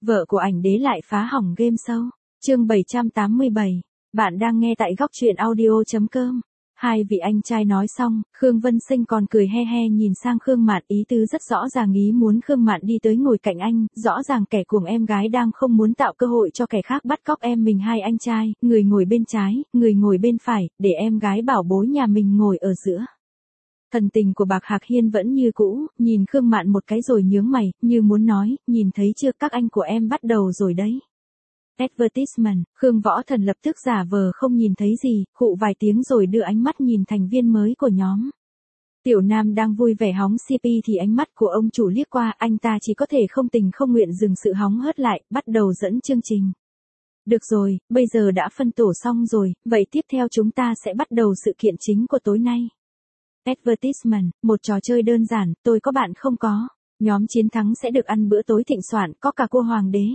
Vợ của ảnh đế lại phá hỏng game show. Chương 787. Bạn đang nghe tại góc truyện audio.com. Hai vị anh trai nói xong, Khương Vân Sinh còn cười he he nhìn sang Khương Mạn, ý tứ rất rõ ràng, ý muốn Khương Mạn đi tới ngồi cạnh anh, rõ ràng kẻ cuồng em gái đang không muốn tạo cơ hội cho kẻ khác bắt cóc em mình. Hai anh trai, người ngồi bên trái, người ngồi bên phải, để em gái bảo bối nhà mình ngồi ở giữa. Thần tình của Bạc Hạc Hiên vẫn như cũ, nhìn Khương Mạn một cái rồi nhướng mày, như muốn nói, nhìn thấy chưa, các anh của em bắt đầu rồi đấy. Advertisement. Khương Võ Thần lập tức giả vờ không nhìn thấy gì, khụ vài tiếng rồi đưa ánh mắt nhìn thành viên mới của nhóm. Tiểu Nam đang vui vẻ hóng CP thì ánh mắt của ông chủ liếc qua, anh ta chỉ có thể không tình không nguyện dừng sự hóng hớt lại, bắt đầu dẫn chương trình. Được rồi, bây giờ đã phân tổ xong rồi, vậy tiếp theo chúng ta sẽ bắt đầu sự kiện chính của tối nay. Advertisement, một trò chơi đơn giản, tôi có bạn không có. Nhóm chiến thắng sẽ được ăn bữa tối thịnh soạn, có cả cua hoàng đế.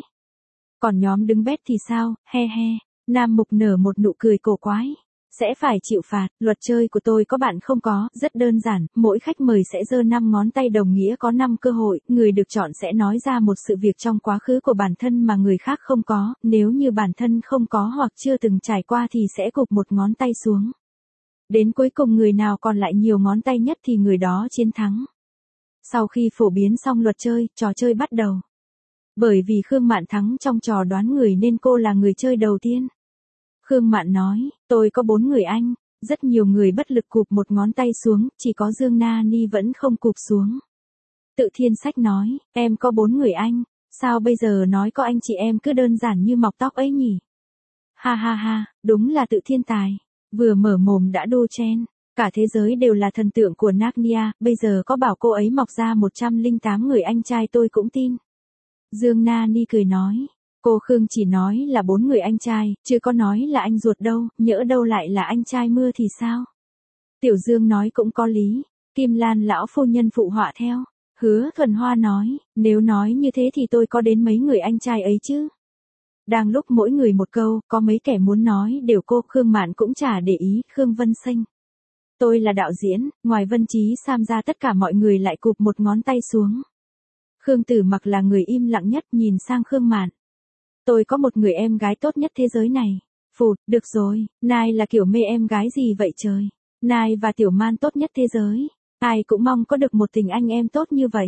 Còn nhóm đứng bét thì sao, he he. Nam Mục nở một nụ cười cổ quái. Sẽ phải chịu phạt, luật chơi của tôi có bạn không có, rất đơn giản, mỗi khách mời sẽ giơ 5 ngón tay đồng nghĩa có 5 cơ hội, người được chọn sẽ nói ra một sự việc trong quá khứ của bản thân mà người khác không có, nếu như bản thân không có hoặc chưa từng trải qua thì sẽ gục một ngón tay xuống. Đến cuối cùng người nào còn lại nhiều ngón tay nhất thì người đó chiến thắng. Sau khi phổ biến xong luật chơi, trò chơi bắt đầu. Bởi vì Khương Mạn thắng trong trò đoán người nên cô là người chơi đầu tiên. Khương Mạn nói, tôi có 4 người anh, rất nhiều người bất lực cụp một ngón tay xuống, chỉ có Dương Na Ni vẫn không cụp xuống. Tự Thiên Sách nói, em có 4 người anh, sao bây giờ nói có anh chị em cứ đơn giản như mọc tóc ấy nhỉ? Ha ha ha, đúng là tự thiên tài. Vừa mở mồm đã đô chen, cả thế giới đều là thần tượng của Narnia, bây giờ có bảo cô ấy mọc ra 108 người anh trai tôi cũng tin. Dương Na Ni cười nói, cô Khương chỉ nói là 4 người anh trai, chưa có nói là anh ruột đâu, nhỡ đâu lại là anh trai mưa thì sao? Tiểu Dương nói cũng có lý, Kim Lan lão phu nhân phụ họa theo. Hứa Thuần Hoa nói, nếu nói như thế thì tôi có đến mấy người anh trai ấy chứ? Đang lúc mỗi người một câu, có mấy kẻ muốn nói đều cô Khương Mạn cũng chả để ý. Khương Vân Sinh, tôi là đạo diễn, ngoài Vân Chí Sam ra tất cả mọi người lại cụp một ngón tay xuống. Khương Tử Mặc là người im lặng nhất, nhìn sang Khương Mạn. Tôi có một người em gái tốt nhất thế giới này. Phụt, được rồi, Nai là kiểu mê em gái gì vậy trời? Nai và Tiểu Man tốt nhất thế giới. Ai cũng mong có được một tình anh em tốt như vậy.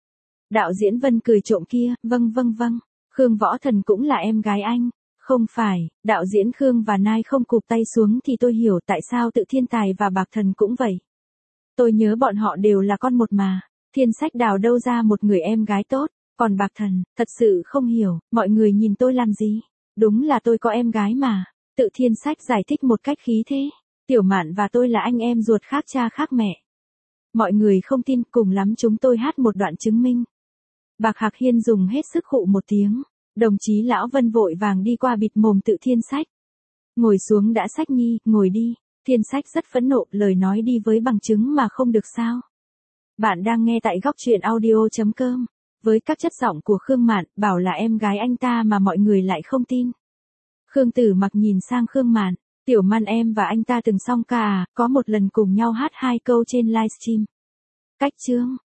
Đạo diễn Vân cười trộm kia, vâng vâng vâng. Khương Võ Thần cũng là em gái anh. Không phải, đạo diễn Khương và Nai không cụp tay xuống thì tôi hiểu tại sao Tự Thiên Tài và Bạc Thần cũng vậy. Tôi nhớ bọn họ đều là con một mà. Thiên Sách đào đâu ra một người em gái tốt, còn Bạc Thần, thật sự không hiểu, mọi người nhìn tôi làm gì? Đúng là tôi có em gái mà. Tự Thiên Sách giải thích một cách khí thế. Tiểu Mạn và tôi là anh em ruột khác cha khác mẹ. Mọi người không tin, cùng lắm chúng tôi hát một đoạn chứng minh. Bạc Hạc Hiên dùng hết sức khụ một tiếng. Đồng chí Lão Vân vội vàng đi qua bịt mồm Tự Thiên Sách. Ngồi xuống đã Sách nhi, ngồi đi. Thiên Sách rất phẫn nộ, lời nói đi với bằng chứng mà không được sao? Bạn đang nghe tại góc truyện audio.com. Với các chất giọng của Khương Mạn, bảo là em gái anh ta mà mọi người lại không tin. Khương Tử Mặc nhìn sang Khương Mạn, Tiểu Man em và anh ta từng song ca à, có một lần cùng nhau hát 2 câu trên livestream. Cách chương,